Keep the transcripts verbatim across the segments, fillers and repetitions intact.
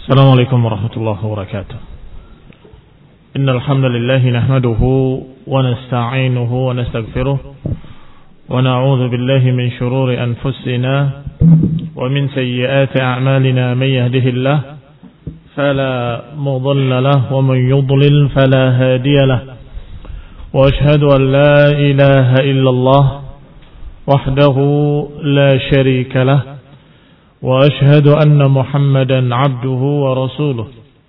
السلام عليكم ورحمة الله وبركاته. إن الحمد لله نحمده ونستعينه ونستغفره ونعوذ بالله من شرور أنفسنا ومن سيئات أعمالنا. من يهده الله فلا مضل له ومن يضلل فلا هادي له، وأشهد أن لا إله إلا الله وحده لا شريك له، وأشهد أن محمدا عبده ورسوله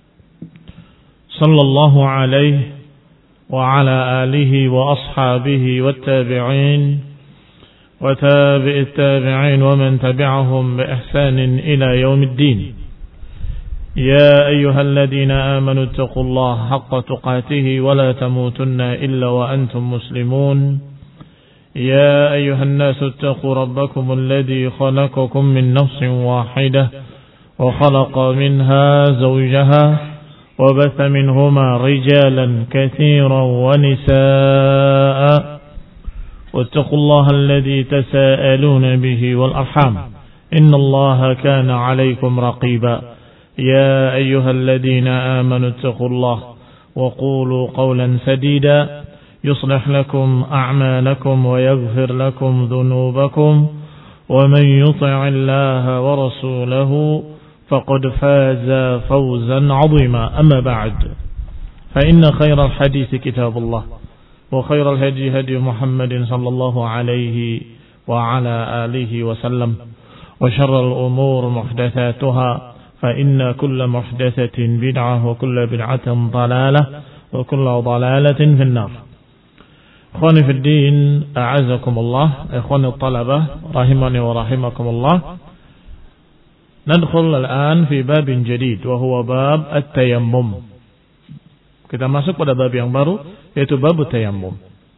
صلى الله عليه وعلى آله وأصحابه والتابعين وتابع التابعين ومن تبعهم بإحسان إلى يوم الدين. يا أيها الذين آمنوا اتقوا الله حق تقاته ولا تموتن إلا وأنتم مسلمون. يا أيها الناس اتقوا ربكم الذي خلقكم من نفس واحدة وخلق منها زوجها وبث منهما رجالا كثيرا ونساء، واتقوا الله الذي تساءلون به والأرحام إن الله كان عليكم رقيبا. يا أيها الذين آمنوا اتقوا الله وقولوا قولا سديدا يصلح لكم أعمالكم ويغفر لكم ذنوبكم، ومن يطع الله ورسوله فقد فاز فوزا عظيما. أما بعد، فإن خير الحديث كتاب الله، وخير الهدي هدي محمد صلى الله عليه وعلى آله وسلم، وشر الأمور محدثاتها، فإن كل محدثة بدعة وكل بدعة ضلالة وكل ضلالة في النار. Ikhwani fi din, a'azakumullah, ikhwani talabah rahimani wa rahimakumullah. Nadkhul al-an fi babin jadid wa huwa bab at-tayammum. Kita masuk pada bab yang baru, yaitu bab at-tayammum.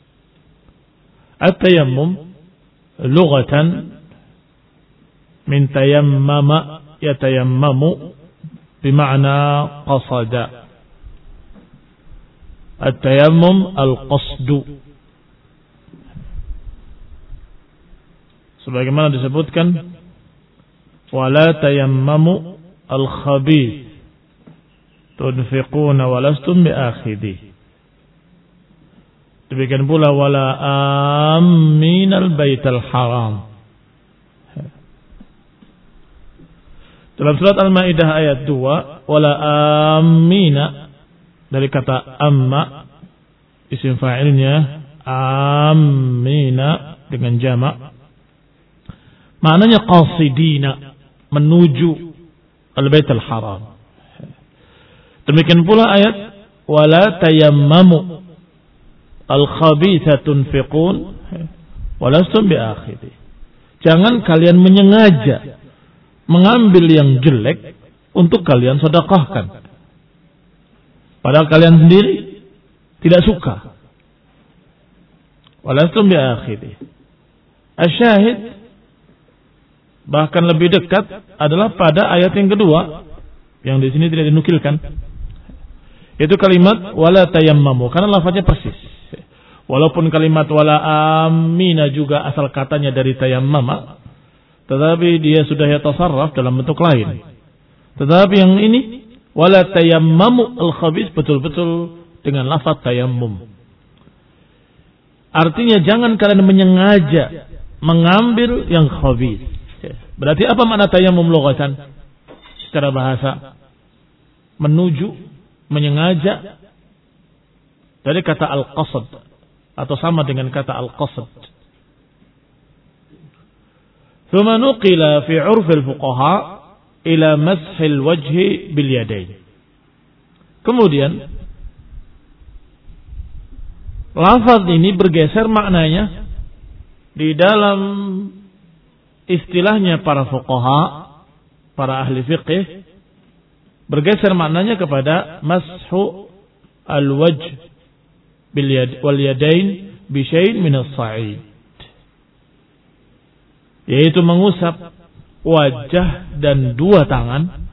At-tayammum lughatan min tayammama yatayammamu bima'na qasada. At-tayammum al-qasdu, sebagaimana disebutkan wala tayammamu al-khabith tunfiquna walastum biakhidhi. Demikian pula wala aminal baital haram. Dalam surat Al-Maidah ayat dua, wala amina, dari kata amma, isim fa'ilnya amina dengan jamak, maknanya qasidina, menuju al-baitul haram. Demikian pula ayat wala tayammamu al-khabitha tunfiqun walastum biakhidhi. Jangan kalian menyengaja mengambil yang jelek untuk kalian sedekahkan, padahal kalian sendiri tidak suka. Walastum biakhidhi. Asyahid, bahkan lebih dekat adalah pada ayat yang kedua yang di sini tidak dinukilkan, yaitu kalimat wala tayammamu, karena lafaznya persis. Walaupun kalimat wala amina juga asal katanya dari tayammama, tetapi dia sudah yatasarraf dalam bentuk lain. Tetapi yang ini wala tayammamu al-khabith betul-betul dengan lafaz tayammum. Artinya jangan kalian menyengaja mengambil yang khabith. Berarti apa makna tayammum lughatan? Secara bahasa, menuju, menyengaja, dari kata al-qasd, atau sama dengan kata al-qasd. Thumma nuqila fi 'urf al-fuqaha ila mashil wajhi bil yadayn. Kemudian lafaz ini bergeser maknanya di dalam istilahnya para fuqaha, para ahli fiqih, bergeser maknanya kepada mashu al-wajh bil yad wal yadain bi syai'in min as-sa'id, yaitu mengusap wajah dan dua tangan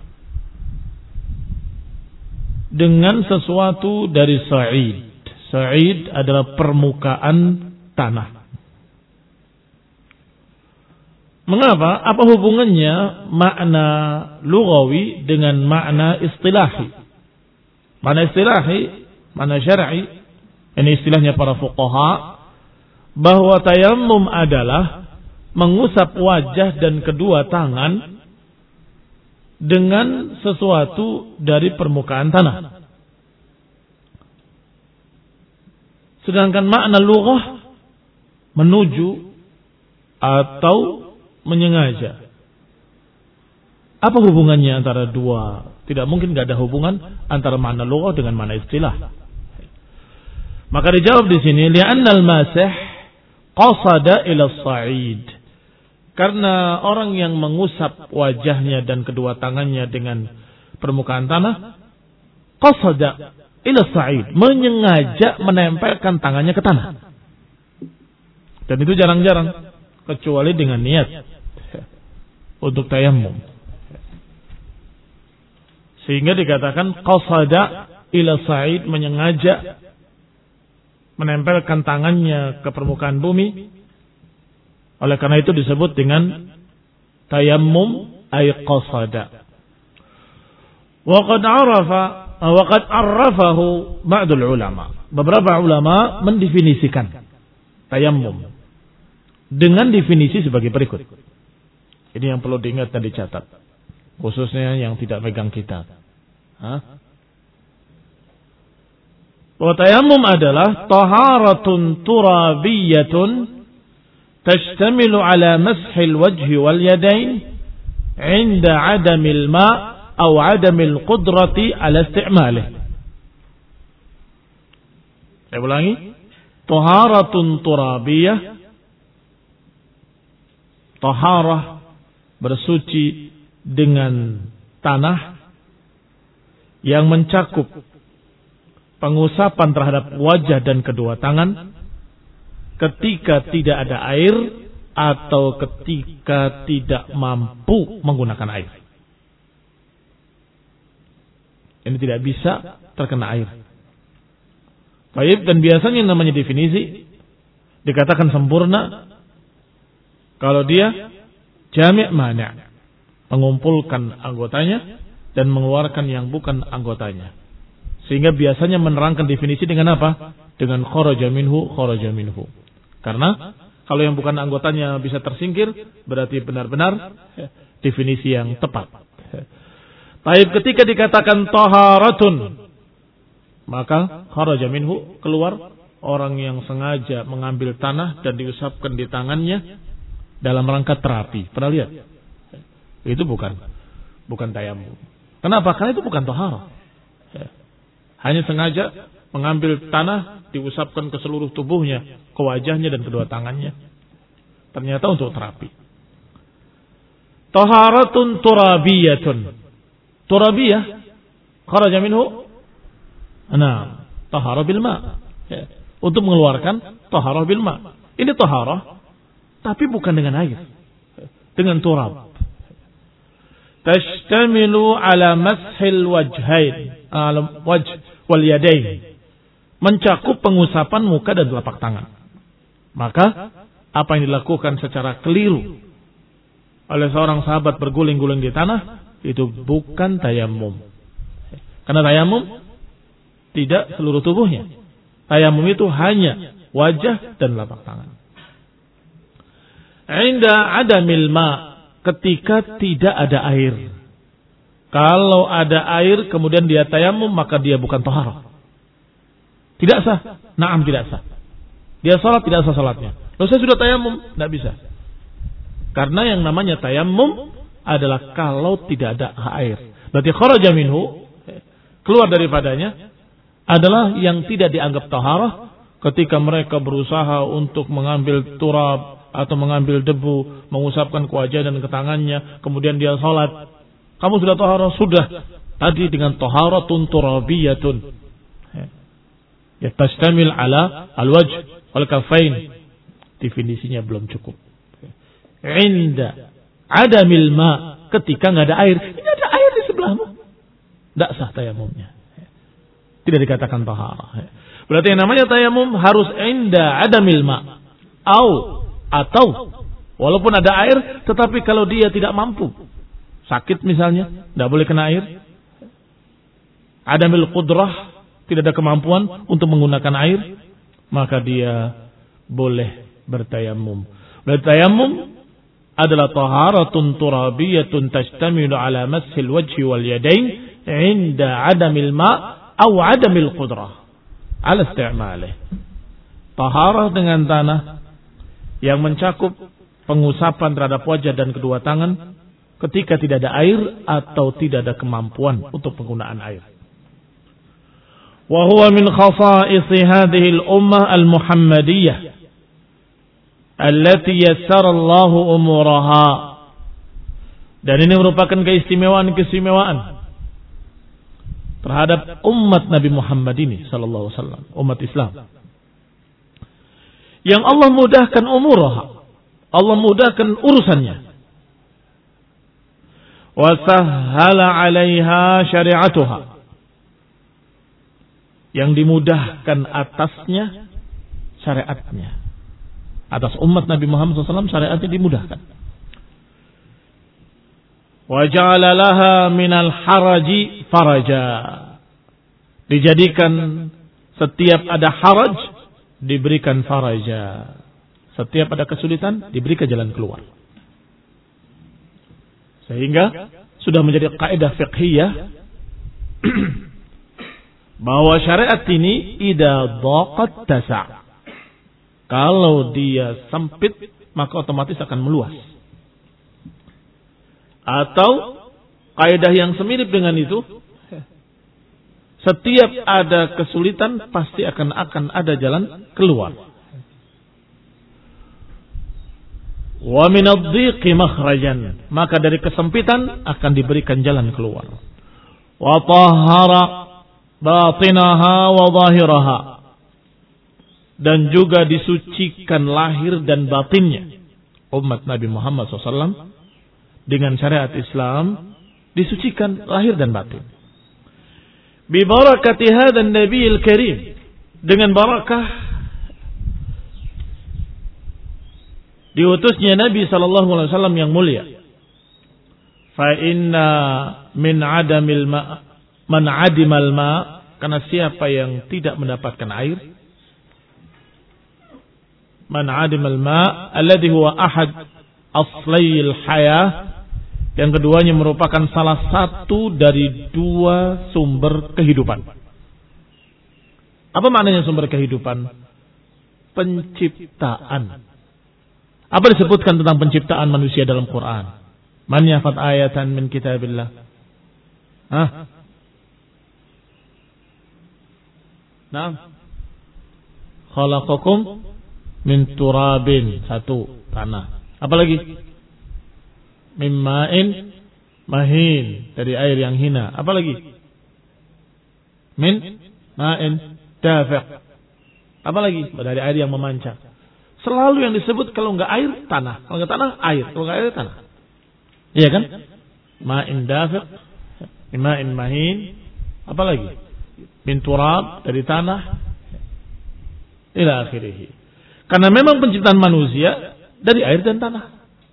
dengan sesuatu dari sa'id. Sa'id adalah permukaan tanah. Mengapa? Apa hubungannya makna lughawi dengan makna istilahi? Makna istilahi, makna syar'i, ini istilahnya para fuqaha, bahwa tayammum adalah mengusap wajah dan kedua tangan dengan sesuatu dari permukaan tanah. Sedangkan makna lughah menuju atau menyengaja. Apa hubungannya antara dua? Tidak mungkin tidak ada hubungan antara makna lughah dengan makna istilah. Maka dijawab di sini, li'anna al-masih qasada ila as-sa'id. Karena orang yang mengusap wajahnya dan kedua tangannya dengan permukaan tanah, qasada ila as-sa'id, menyengaja menempelkan tangannya ke tanah. Dan itu jarang-jarang, kecuali dengan niat untuk tayammum. Sehingga dikatakan qasada ila sa'id, menyengaja menempelkan tangannya ke permukaan bumi. Oleh karena itu disebut dengan tayammum ay qasada. Wa qad arafa wa qad arrafahu ba'dul ulama. Beberapa ulama mendefinisikan tayammum dengan definisi sebagai berikut. Ini yang perlu diingat dan dicatat, khususnya yang tidak megang kitab. Hah? Bahwa tayammum adalah taharatun turabiyatun tashtamilu ala mashil wajhi wal yadain inda adamil ma' aw adamil qudrati ala isti'malih. Saya ulangi. Taharatun turabiyah, taharah bersuci dengan tanah yang mencakup pengusapan terhadap wajah dan kedua tangan ketika tidak ada air atau ketika tidak mampu menggunakan air. Ini tidak bisa terkena air. Baik, dan biasanya namanya definisi dikatakan sempurna kalau dia jami' mani', mengumpulkan anggotanya dan mengeluarkan yang bukan anggotanya. Sehingga biasanya menerangkan definisi dengan apa? Dengan kharaja minhu, kharaja minhu. Karena kalau yang bukan anggotanya bisa tersingkir, berarti benar-benar definisi yang tepat. Baik, ketika dikatakan taharatun, maka kharaja minhu, keluar orang yang sengaja mengambil tanah dan diusapkan di tangannya dalam rangka terapi. Pernah lihat? Itu bukan bukan tayammum. Kenapa? Karena itu bukan taharah. Hanya sengaja mengambil tanah, diusapkan ke seluruh tubuhnya, ke wajahnya dan kedua tangannya. Ternyata untuk terapi. Taharatun turabiyatun. Turabiyah kharaja minhu, nah, taharah bil ma'. Ya. Untuk mengeluarkan taharah bil ma'. Ini taharah, tapi bukan dengan air. Dengan turab. Tashtamilu ala mashil wajhain, ala wajh wal yadain. Mencakup pengusapan muka dan telapak tangan. Maka, apa yang dilakukan secara keliru oleh seorang sahabat berguling-guling di tanah, itu bukan tayammum. Karena tayammum tidak seluruh tubuhnya. Tayammum itu hanya wajah dan telapak tangan. Inda adamil ma', ketika tidak ada air. Kalau ada air kemudian dia tayammum, maka dia bukan taharah. Tidak sah. Naam, tidak sah. Dia salat, tidak sah salatnya. Lalu saya sudah tayammum, tidak bisa. Karena yang namanya tayammum adalah kalau tidak ada air. Berarti kharaja minhu, keluar daripadanya, adalah yang tidak dianggap taharah ketika mereka berusaha untuk mengambil turab atau mengambil debu, mengusapkan ke wajah dan ke tangannya, kemudian dia salat. Kamu sudah taharah? Sudah. Tadi dengan taharatun turabiyatun. Ya, tastamil ala al-wajh wal kafain. Definisinya belum cukup. Inda adamil ma', ketika nggak ada air. Ini ada air di sebelahmu, tidak sah tayamumnya. Tidak dikatakan taharah. Berarti yang namanya tayamum harus inda adamil ma', au atau Walaupun ada air, tetapi kalau dia tidak mampu, sakit misalnya, tidak boleh kena air. Adamil qudrah, tidak ada kemampuan untuk menggunakan air, maka dia boleh bertayamum. Bertayamum adalah taharatun turabiyatun tashtamilu ala mashil wajhi wal yadain inda adamil ma' aw adamil qudrah ala isti'malih. Taharah dengan tanah yang mencakup pengusapan terhadap wajah dan kedua tangan ketika tidak ada air atau tidak ada kemampuan untuk penggunaan air. Wa huwa min khasa'isi hadhihi al-ummah al-Muhammadiyah allati yassara Allahu umuraha. Dan ini merupakan keistimewaan-keistimewaan terhadap umat Nabi Muhammad ini sallallahu alaihi wasallam, umat Islam. Yang Allah mudahkan umuraha, Allah mudahkan urusannya. Wa sahhala 'alaiha syari'atuha, yang dimudahkan atasnya syariatnya. Atas umat Nabi Muhammad sallallahu alaihi wasallam syariatnya dimudahkan. Wa ja'ala laha minal haraji faraja, dijadikan setiap ada haraj diberikan faraja, setiap ada kesulitan diberikan jalan keluar. Sehingga sudah menjadi kaidah fiqhiyah bahwa syariat ini idza dhaqat tasa', kalau dia sempit maka otomatis akan meluas. Atau kaidah yang semirip dengan itu, setiap ada kesulitan pasti akan akan ada jalan keluar. Wa min adh-dhiqi makhrajan, maka dari kesempitan akan diberikan jalan keluar. Wa tahhara batinaha wa zahiraha, dan juga disucikan lahir dan batinnya umat Nabi Muhammad sallallahu alaihi wasallam dengan syariat Islam, disucikan lahir dan batin. Bi barakati hadzal nabiyil karim, dengan barakah diutusnya Nabi sallallahu alaihi wasallam yang mulia. Fa inna min adamil ma' man adimal ma', karena siapa yang tidak mendapatkan air, man adimal ma' alladhi huwa ahad aslayil hayah, yang keduanya merupakan salah satu dari dua sumber kehidupan. Apa maknanya sumber kehidupan? Penciptaan. Apa disebutkan tentang penciptaan manusia dalam Quran? Man yafat ayatan min kitabillah. Hah? Naam. Khalaqakum min turabin, satu, tanah. Apa lagi? Mimma'in mahin, dari air yang hina. Apa lagi? Min ma'in dafiq. Apa lagi? Dari air yang memancar. Selalu yang disebut kalau enggak air, tanah. Kalau enggak tanah, air. Kalau enggak air, tanah. Iya kan? Ma'in dafiq, ma'in mahin. Apa lagi? Min turab, dari tanah. Ila akhirih. Karena memang penciptaan manusia dari air dan tanah.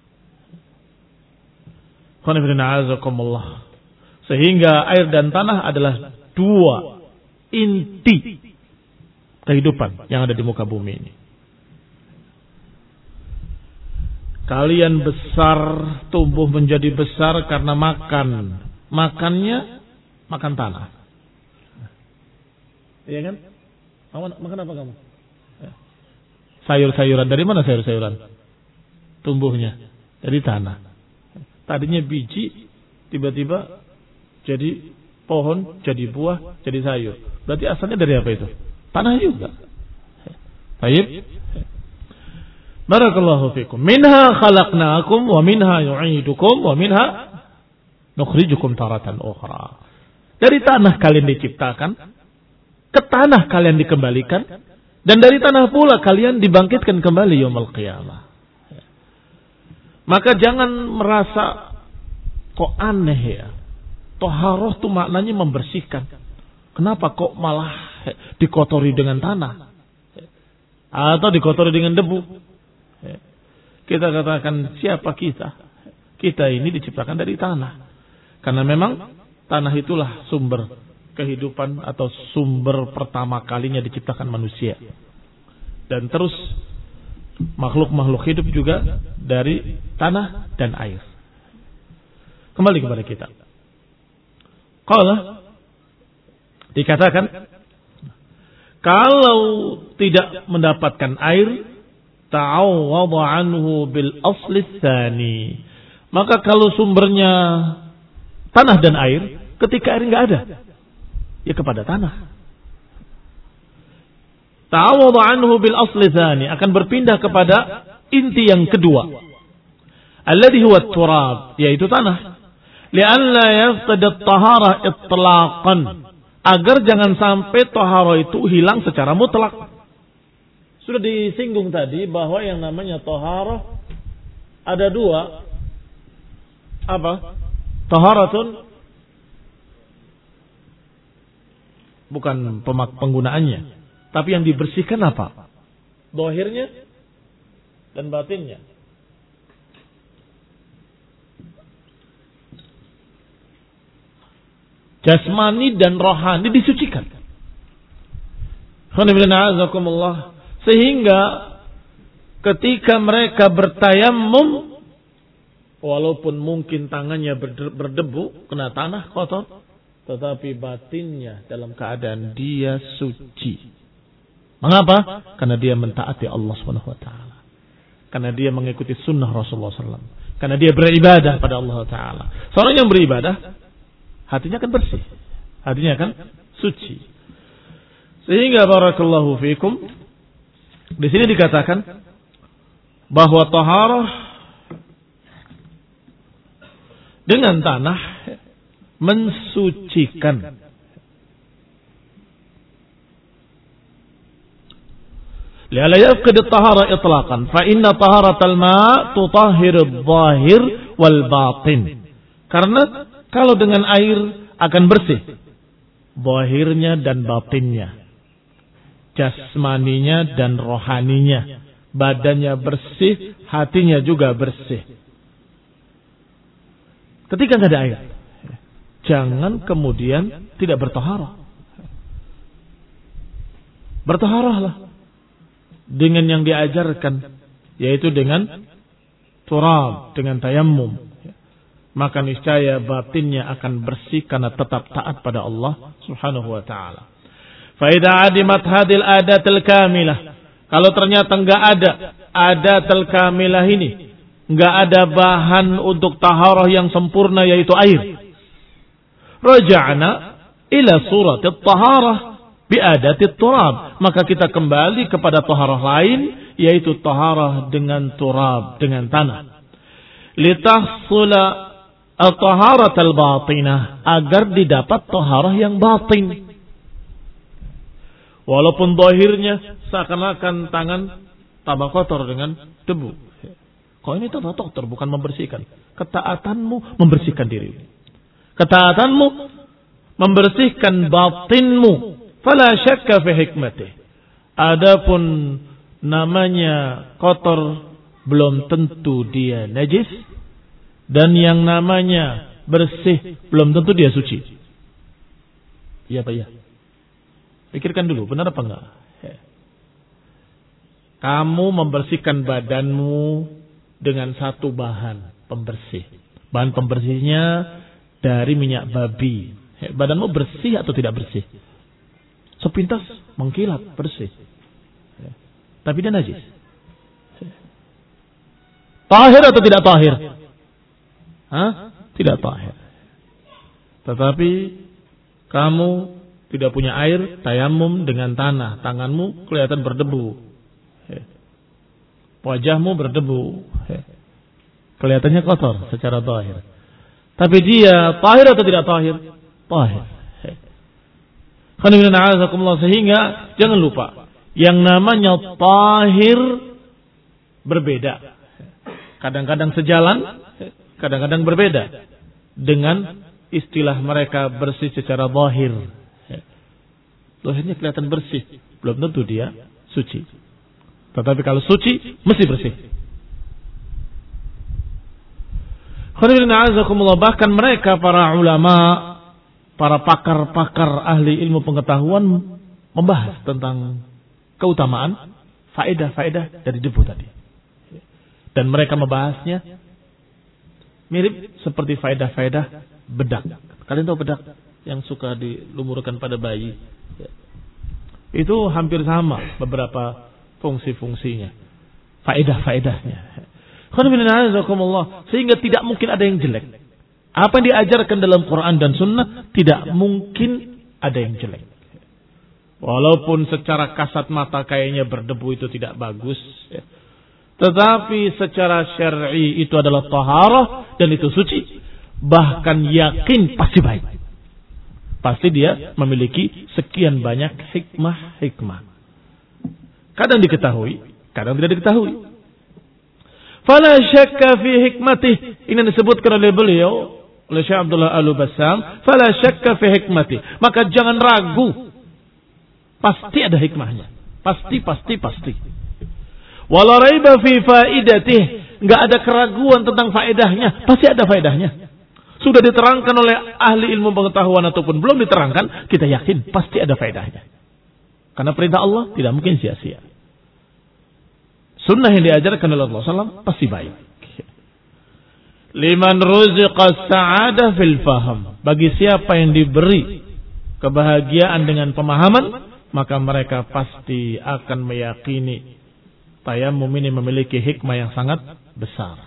Sehingga air dan tanah adalah dua inti kehidupan yang ada di muka bumi ini. Kalian besar, tumbuh menjadi besar karena makan. Makannya makan tanah. Iya kan? Makan apa kamu? Sayur-sayuran. Dari mana sayur-sayuran? Tumbuhnya dari tanah. Tadinya biji, tiba-tiba jadi pohon, jadi buah, jadi sayur. Berarti asalnya dari apa itu? Tanah juga. Baik. Barakallahu fikum. Minha khalaqnakum wa minha yu'idukum wa minha nukhrijukum taratan ukhra. Dari tanah kalian diciptakan, ke tanah kalian dikembalikan, dan dari tanah pula kalian dibangkitkan kembali yaumul qiyamah. Maka jangan merasa kok aneh ya. Toharoh itu maknanya membersihkan. Kenapa kok malah dikotori dengan tanah? Atau dikotori dengan debu? kita katakan siapa kita? Kita ini diciptakan dari tanah. Karena memang tanah itulah sumber kehidupan atau sumber pertama kalinya diciptakan manusia. Dan terus makhluk-makhluk hidup juga dari tanah dan air. Kembali kepada kita. Qala dikatakan kalau tidak mendapatkan air ta'awwadha anhu bil asli tsani. Maka kalau sumbernya tanah dan air, ketika air enggak ada, ya kepada tanah. Ta'awwadha anhu bil asli tsani, akan berpindah kepada inti yang kedua. Alladhi huwa turab, yaitu tanah. Li'alla yafqid at-taharah itlaqan, agar jangan sampai taharah itu hilang secara mutlak. Sudah disinggung tadi bahwa yang namanya taharah ada dua. Apa? Taharatun bukan penggunaannya, tapi yang dibersihkan apa? Zahirnya dan batinnya. Jasmani dan rohani disucikan. Sehingga ketika mereka bertayammum, walaupun mungkin tangannya berdebu, kena tanah kotor, tetapi batinnya dalam keadaan dia suci. Mengapa? Karena dia mentaati Allah subhanahu wa taala. Karena dia mengikuti sunnah Rasulullah sallallahu alaihi wasallam. Karena dia beribadah pada Allah taala. Seorang yang beribadah, hatinya akan bersih, hatinya akan suci. Sehingga barakallahu fikum, di sini dikatakan bahwa taharah dengan tanah mensucikan. Li'alla yafqid at-tahara itlaqan, fa inna taharatal ma' tutahhiru adh-dhahir wal batin. Karena kalau dengan air akan bersih zahirnya dan batinnya, jasmaninya dan rohaninya, badannya bersih, hatinya juga bersih. Ketika tidak ada air, jangan kemudian tidak bertaharah. Bertaharahlah dengan yang diajarkan, yaitu dengan turab, dengan tayammum. Maka niscaya batinnya akan bersih karena tetap taat pada Allah subhanahu wa ta'ala. Fa idza adimat hadil adatil kamilah, kalau ternyata enggak ada adatil kamilah ini, enggak ada bahan untuk taharah yang sempurna yaitu air, raja'na ila suratit taharah bi adatit turab, maka kita kembali kepada taharah lain yaitu taharah dengan turab, dengan tanah. Litahsula at-taharat al-batinah, agar didapat taharah yang batin. Walaupun zahirnya seakan-akan tangan tambah kotor dengan debu. Kok ini tambah kotor, bukan membersihkan. Ketaatanmu membersihkan diri. Ketaatanmu membersihkan batinmu. Fala syakka fi hikmatih. Adapun namanya kotor belum tentu dia najis. Dan yang namanya bersih belum tentu dia suci. Iya Pak ya. Pikirkan dulu, benar apa enggak? Kamu membersihkan badanmu dengan satu bahan pembersih. Bahan pembersihnya dari minyak babi. Badanmu bersih atau tidak bersih? Sepintas mengkilat bersih. Tapi dia najis. Tahir atau tidak tahir? Hah? Tidak tahir. Tetapi kamu tidak punya air, tayamum dengan tanah, tanganmu kelihatan berdebu, wajahmu berdebu, kelihatannya kotor secara tahir. Tapi dia tahir atau tidak tahir? Tahir. Sehingga jangan lupa, yang namanya tahir berbeda. Kadang-kadang sejalan, kadang-kadang berbeda dengan istilah mereka bersih secara zahir. Zahirnya kelihatan bersih, belum tentu dia suci. Tetapi kalau suci mesti bersih. Bahkan mereka para ulama, para pakar-pakar ahli ilmu pengetahuan membahas tentang keutamaan faedah-faedah dari debu tadi. Dan mereka membahasnya mirip seperti faedah-faedah bedak. Kalian tahu bedak yang suka dilumurkan pada bayi? Itu hampir sama beberapa fungsi-fungsinya, faedah-faedahnya. Sehingga tidak mungkin ada yang jelek. Apa yang diajarkan dalam Quran dan Sunnah tidak mungkin ada yang jelek. Walaupun secara kasat mata kayaknya berdebu itu tidak bagus, ya. Tetapi secara syar'i itu adalah taharah dan itu suci. Bahkan yakin pasti baik. Pasti dia memiliki sekian banyak hikmah-hikmah. Kadang diketahui, kadang tidak diketahui. Fala syakka fi hikmatih. Ini disebutkan oleh beliau, oleh Syekh Abdullah Al-Bassam. Fala syakka fi hikmatih. Maka jangan ragu. Pasti ada hikmahnya. Pasti, pasti, pasti. Wala raiba fi faidatih. Enggak ada keraguan tentang faedahnya. Pasti ada faedahnya. Sudah diterangkan oleh ahli ilmu pengetahuan ataupun belum diterangkan, kita yakin pasti ada faedahnya. Karena perintah Allah tidak mungkin sia-sia. Sunnah yang diajarkan oleh Rasulullah shallallahu alaihi wasallam pasti baik. Liman ruziqa sa'adah fil faham. Bagi siapa yang diberi kebahagiaan dengan pemahaman, maka mereka pasti akan meyakini tayammum ini memiliki hikmah yang sangat besar.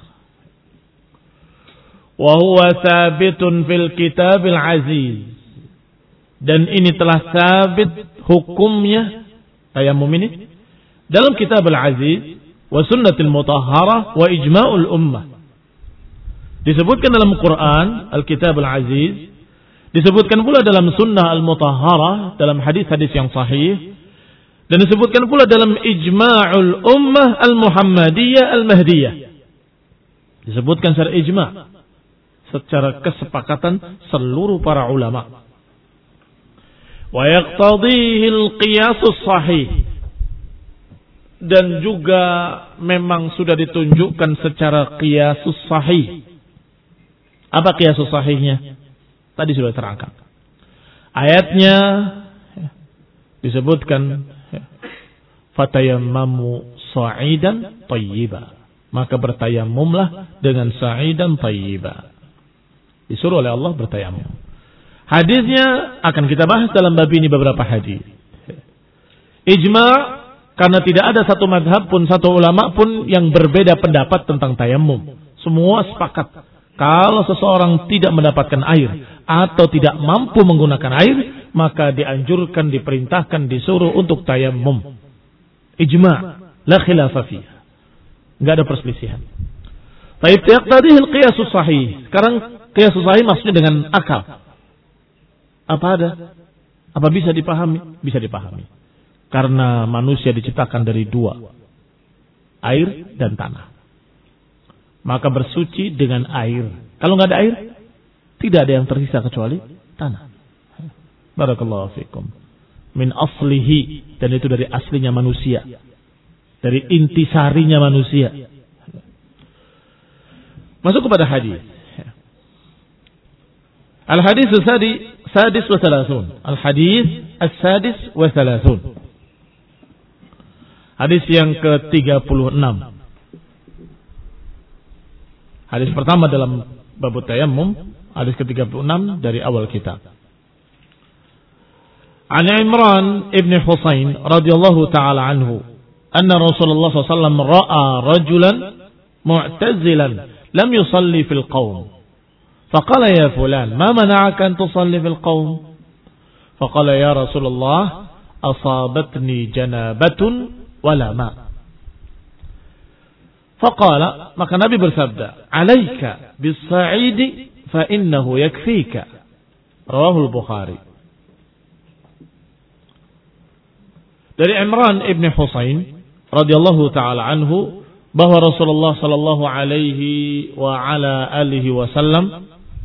Wa huwa sabitun fil kitabil aziz. Dan ini telah sabit hukumnya tayammum ini dalam kitab al-aziz wa sunnatil mutahharah wa ijma'ul ummah. Disebutkan dalam Quran al-kitab al-aziz, disebutkan pula dalam sunnah al-mutahharah, dalam hadis-hadis yang sahih, dan disebutkan pula dalam ijma'ul ummah al-muhammadiyah al-mahdiyah. Disebutkan secara ijma', secara kesepakatan seluruh para ulama. Wa yaqtadihi al-qiyasus sahih. Dan juga memang sudah ditunjukkan secara qiyasus sahih. Apa qiyasus sahihnya? Tadi sudah terangkan. Ayatnya disebutkan fatayammamu sa'idan thayyiba. Maka bertayammumlah dengan sa'idan thayyiba. Disuruh oleh Allah bertayammum. Hadisnya akan kita bahas dalam bab ini beberapa hadis. Ijma' karena tidak ada satu madhab pun, satu ulama pun yang berbeda pendapat tentang tayammum. Semua sepakat. Kalau seseorang tidak mendapatkan air atau tidak mampu menggunakan air, maka dianjurkan, diperintahkan, disuruh untuk tayammum. Ijma'. La khilafa fiha. Enggak ada perselisihan. Baik, taqtadihi al-qiyasus sahih. Sekarang qiyasus sahih maksudnya dengan akal. Apa ada? Apa bisa dipahami? Bisa dipahami. Karena manusia diciptakan dari dua, air dan tanah. Maka bersuci dengan air. Kalau nggak ada air, tidak ada yang tersisa kecuali tanah. Barakallahu fikum. Min aslihi, dan itu dari aslinya manusia, dari intisarinya manusia. Masuk kepada hadis. Al hadis sadis wa thalathun. Al hadis as-sadis wa thalathun. Hadis yang ke tiga puluh enam. Hadis pertama dalam bab tayammum, hadis ke tiga puluh enam dari awal kitab. An Imran ibn Husain radhiyallahu taala anhu, anna Rasulullah sallallahu alaihi wasallam ra'a rajulan mu'tazilan lam yusalli fil qaum. Faqala ya fulan, ma mana'aka an tusalli fil qaum? Faqala ya Rasulullah, asabatni janabatun wala ma. Faqala, maka Nabi bersabda, alaika bis-sa'idi fa innahu yakfika. Rawahul Bukhari. Dari Imran ibn Husain radhiyallahu taala anhu, bahwa Rasulullah sallallahu alaihi wa ala alihi wasallam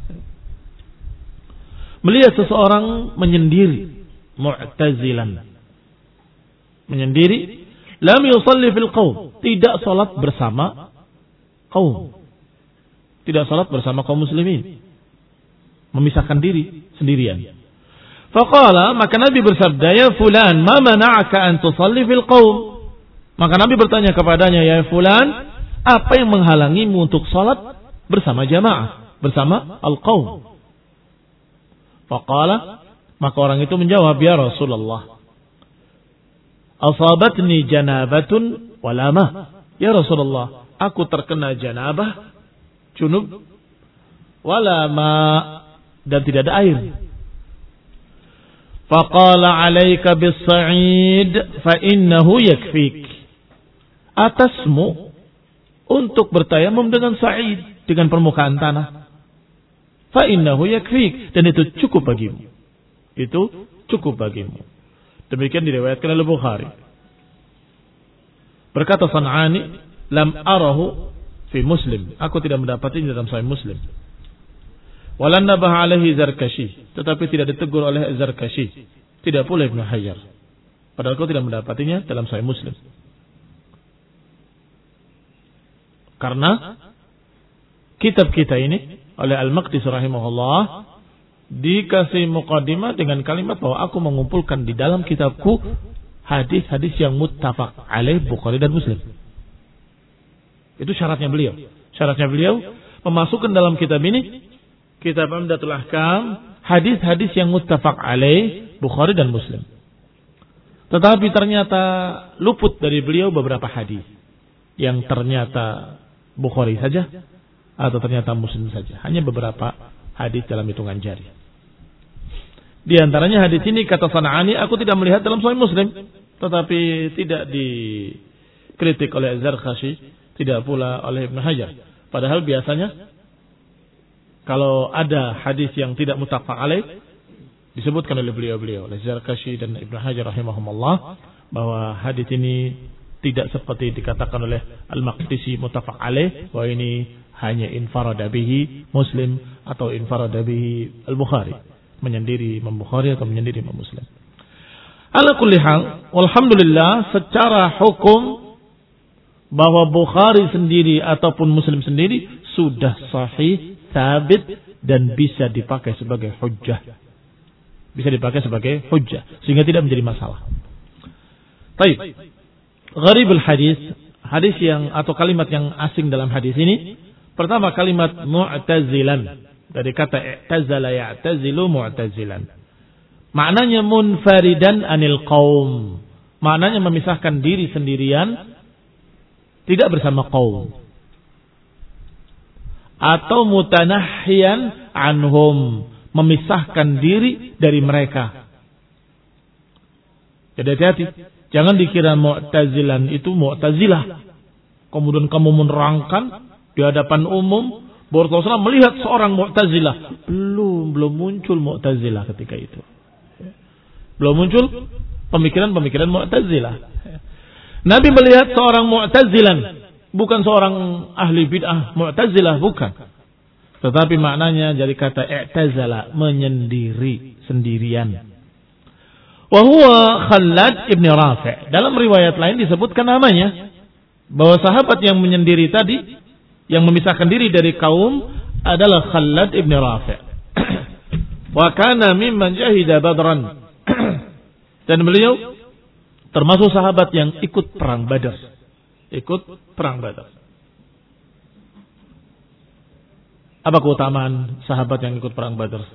melihat seseorang menyendiri, mu'tazilan, menyendiri, lam yusalli fil qaum, tidak salat bersama kaum. tidak salat bersama kaum muslimin, memisahkan diri sendirian. Faqala, maka Nabi bersabda, ya fulan, ma mana'aka an tusalli fil qaum? Maka Nabi bertanya kepadanya, ya fulan, apa yang menghalangimu untuk salat bersama jamaah, bersama al-qaum? Faqala, maka orang itu menjawab, ya Rasulullah, asabatni janabatun walamah. Ya Rasulullah, aku terkena janabah, junub, walama, dan tidak ada air. Faqala alaika bis-sa'id fa innahu yakfik. Atasmu untuk bertayamum dengan sa'id, dengan permukaan tanah. Fa innahu yakfik, dan itu cukup bagimu. Itu cukup bagimu. Demikian diriwayatkan oleh Bukhari. Berkata San'ani, lam arahu fi Muslim. Aku tidak mendapatinya dalam Sahih Muslim. Walan nabah alaihi Zarkashi, tetapi tidak ditegur oleh Zarkashi, tidak pula Ibnu Hajar. Padahal aku tidak mendapatinya dalam Sahih Muslim. Karena kitab kita ini oleh Al-Maqdisi rahimahullah dikasih muqaddimah dengan kalimat bahwa aku mengumpulkan di dalam kitabku hadis-hadis yang muttafaq alaih Bukhari dan Muslim. Itu syaratnya beliau. Syaratnya beliau memasukkan dalam kitab ini, kitab Umdatul Ahkam, hadis-hadis yang muttafaq alaih Bukhari dan Muslim. Tetapi ternyata luput dari beliau beberapa hadis yang ternyata Bukhari saja atau ternyata Muslim saja. Hanya beberapa hadis dalam hitungan jari. Di antaranya hadis ini kata San'ani, aku tidak melihat dalam Sahih Muslim, tetapi tidak dikritik oleh Zarkashi, tidak pula oleh Ibnu Hajar. Padahal biasanya kalau ada hadis yang tidak muttafaq alaih disebutkan oleh beliau-beliau, oleh Zarkashi dan Ibnu Hajar rahimahumullah, bahwa hadis ini tidak seperti dikatakan oleh Al-Maqdisi muttafaq alaih, bahwa ini hanya infarada bihi Muslim atau infarada bihi Al-Bukhari, menyendiri Imam Bukhari atau menyendiri Imam Muslim. Ala kulli hal, walhamdulillah, secara hukum bahwa Bukhari sendiri ataupun Muslim sendiri sudah sahih, sabit, dan bisa dipakai sebagai hujjah. Bisa dipakai sebagai hujjah, sehingga tidak menjadi masalah. Baik. Gharibul hadis, hadis yang atau kalimat yang asing dalam hadis ini, pertama kalimat mu'tazilan, dari kata i'tazala ya'tazilu mu'tazilan. Maknanya munfaridan anil qaum. Maknanya memisahkan diri sendirian, tidak bersama kaum. Atau mutanahhiyan anhum, memisahkan diri dari mereka. Jadi hati-hati, jangan dikira mu'tazilan itu mu'tazilah. Kemudian kamu menerangkan di hadapan umum bahwa Rasulullah melihat seorang mu'tazilah. Belum, belum muncul mu'tazilah ketika itu. Belum muncul pemikiran-pemikiran mu'tazilah. Nabi melihat seorang mu'tazilan, bukan seorang ahli bid'ah mu'tazilah, bukan. Tetapi maknanya dari kata i'tazala, menyendiri, sendirian. Wa huwa Khallad ibn Rafi'. Dalam riwayat lain disebutkan namanya, bahwa sahabat yang menyendiri tadi, yang memisahkan diri dari kaum, adalah Khallad ibn Rafi'. Wa kana mimman jahida Badran. Dan beliau termasuk sahabat yang ikut perang Badar. Ikut perang Badar. Apa keutamaan sahabat yang ikut perang Badar?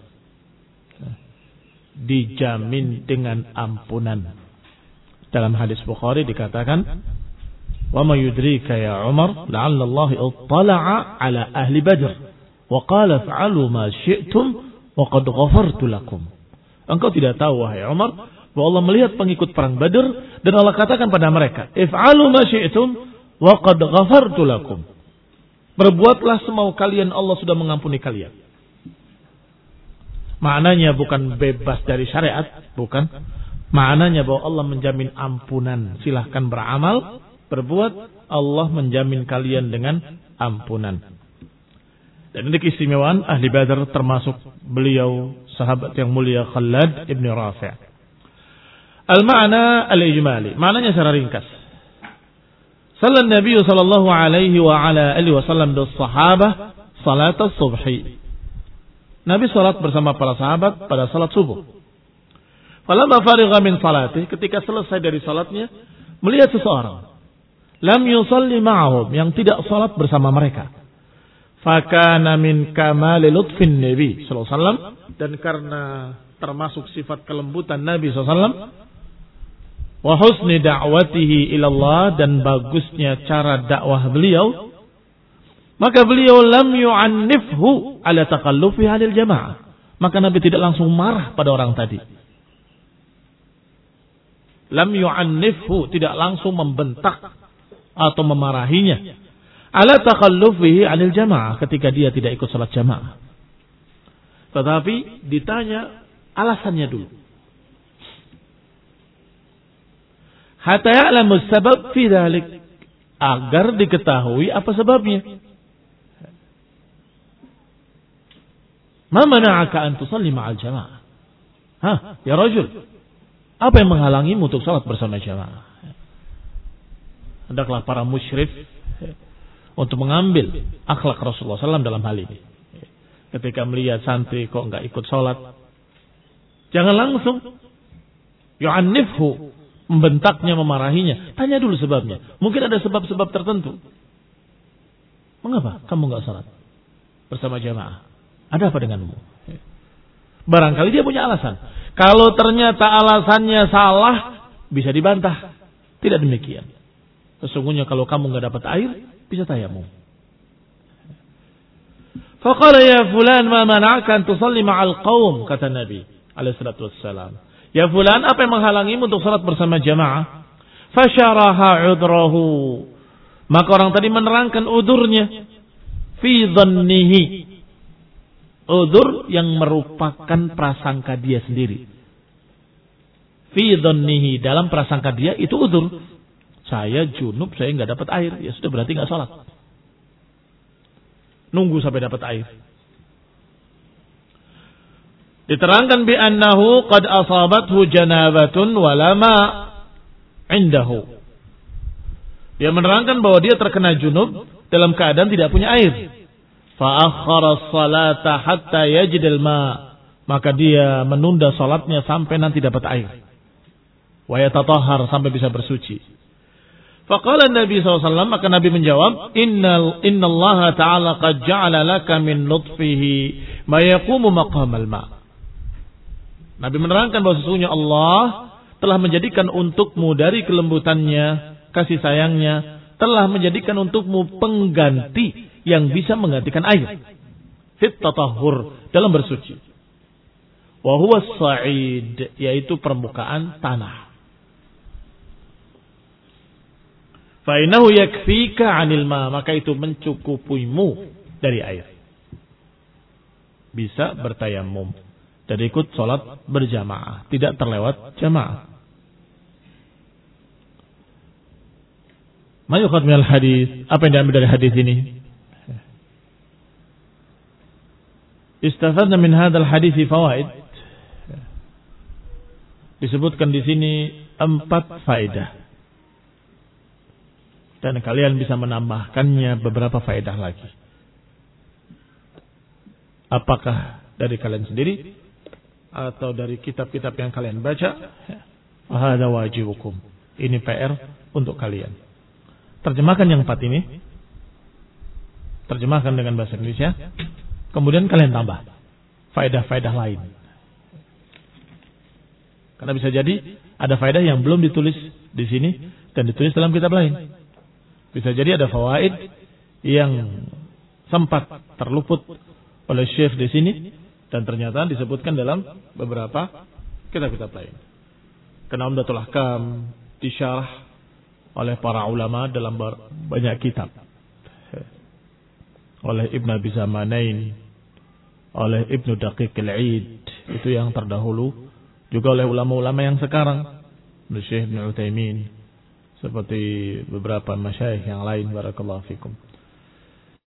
Dijamin dengan ampunan. Dalam hadis Bukhari dikatakan, "Wa ma yudrika ya Umar, la'alla Allah ittala'a ala ahli Badr wa qala fa'alu ma syi'tum wa qad ghafartu lakum." Engkau tidak tahu wahai Umar, bahwa Allah melihat pengikut perang Badar dan Allah katakan pada mereka, "If'alu ma syi'tum wa qad ghafartu lakum." Berbuatlah semau kalian, Allah sudah mengampuni kalian. Maknanya bukan bebas dari syariat, bukan. Maknanya bahwa Allah menjamin ampunan. Silahkan beramal, berbuat, Allah menjamin kalian dengan ampunan. Dan ini keistimewaan ahli Badar, termasuk beliau sahabat yang mulia Khallad ibn Rafi'. Al-ma'na al-ijmali, maknanya secara ringkas. Sallallahu Nabi sallallahu alaihi wa ala alihi wasallam bis sahabah salat as-subhi. Nabi salat bersama para sahabat pada salat subuh. Falamma farigha min salatih, ketika selesai dari salatnya, melihat seseorang lam yusalli ma'ahum, yang tidak salat bersama mereka. Fakana min kamali lutfin Nabi sallallahu alaihi wasallam, dan karena termasuk sifat kelembutan Nabi sallallahu alaihi wasallam, wa husni da'watihi ilallah, dan bagusnya cara dakwah beliau, maka beliau lam yu'annifhu ala taqallufi halil jamaah. Maka Nabi tidak langsung marah pada orang tadi. Lam yu'annifhu, tidak langsung membentak atau memarahinya ala taqallufihi halil jamaah, ketika dia tidak ikut salat jamaah. Tetapi ditanya alasannya dulu. Hatta ya'lamu sabab fi dzalik, agar diketahui apa sebabnya. Ma mana'aka an tusalli ma'al jamaah? Hah, ya rajul, apa yang menghalangimu untuk salat bersama jamaah? Hendaklah para musyrik untuk mengambil akhlak Rasulullah sallallahu alaihi wasallam dalam hal ini. Ketika melihat santri kok enggak ikut salat, jangan langsung yu'annifhu, membentaknya, memarahinya. Tanya dulu sebabnya. Mungkin ada sebab-sebab tertentu. Mengapa kamu enggak salat bersama jamaah? Ada apa denganmu? Barangkali dia punya alasan. Kalau ternyata alasannya salah, bisa dibantah. Tidak demikian. Sesungguhnya kalau kamu enggak dapat air, bisa tayamum. Faqala ya fulan ma mana'aka an tusalli ma'al qaum, kata Nabi alaihi salatu wassalam. Ya fulan, apa yang menghalangimu untuk salat bersama jamaah? Fasyaraha udrahu, maka orang tadi menerangkan udurnya. Fi dhannihi, udur yang merupakan prasangka dia sendiri. Fi dhannihi, dalam prasangka dia itu udur. Saya junub, saya enggak dapat air, ya sudah, berarti enggak salat. Nunggu sampai dapat air. Diterangkan bi annahu qad asabathu janabatun walama indahu. Dia menerangkan bahwa dia terkena junub dalam keadaan tidak punya air. Fa akhara as-salata hatta yajidal ma, maka dia menunda salatnya sampai nanti dapat air. Wa yatatahhar, sampai bisa bersuci. Faqala Nabi sallallahu alaihi wasallam, maka Nabi menjawab, Innal innallaha ta'ala qad ja'ala laka min lutfihi ma yaqumu maqamal ma. Nabi menerangkan bahwa sesungguhnya Allah telah menjadikan untukmu dari kelembutannya, kasih sayangnya, telah menjadikan untukmu pengganti yang bisa menggantikan air. Fit tatahhur, dalam bersuci. Wa huwa as-sa'id, yaitu permukaan tanah. Fa innahu yakfika 'anil ma, maka itu mencukupimu dari air. Bisa bertayamum dan ikut sholat berjamaah, tidak terlewat jamaah. Ma yukhad minal hadis, apa yang diambil dari hadis ini? Istafadna min hadzal hadis fawaid. Disebutkan di sini empat faedah. Dan kalian bisa menambahkannya beberapa faedah lagi. Apakah dari kalian sendiri atau dari kitab-kitab yang kalian baca? Hada wajibukum. Ini P R untuk kalian. Terjemahkan yang empat ini. Terjemahkan dengan bahasa Indonesia. Kemudian kalian tambah faedah-faedah lain. Karena bisa jadi ada faedah yang belum ditulis di sini dan ditulis dalam kitab lain. Bisa jadi ada fawaid yang sempat terluput oleh syekh di sini dan ternyata disebutkan dalam beberapa kitab-kitab lain. Karena Umdatul Ahkam disyarah oleh para ulama dalam banyak kitab. Oleh Ibn Abi Zamanain, oleh Ibnu Daqiq al-Aid, itu yang terdahulu, juga oleh ulama-ulama yang sekarang, Syekh Ibnu Utsaimin, seperti beberapa masyayikh yang lain, barakallahu fikum.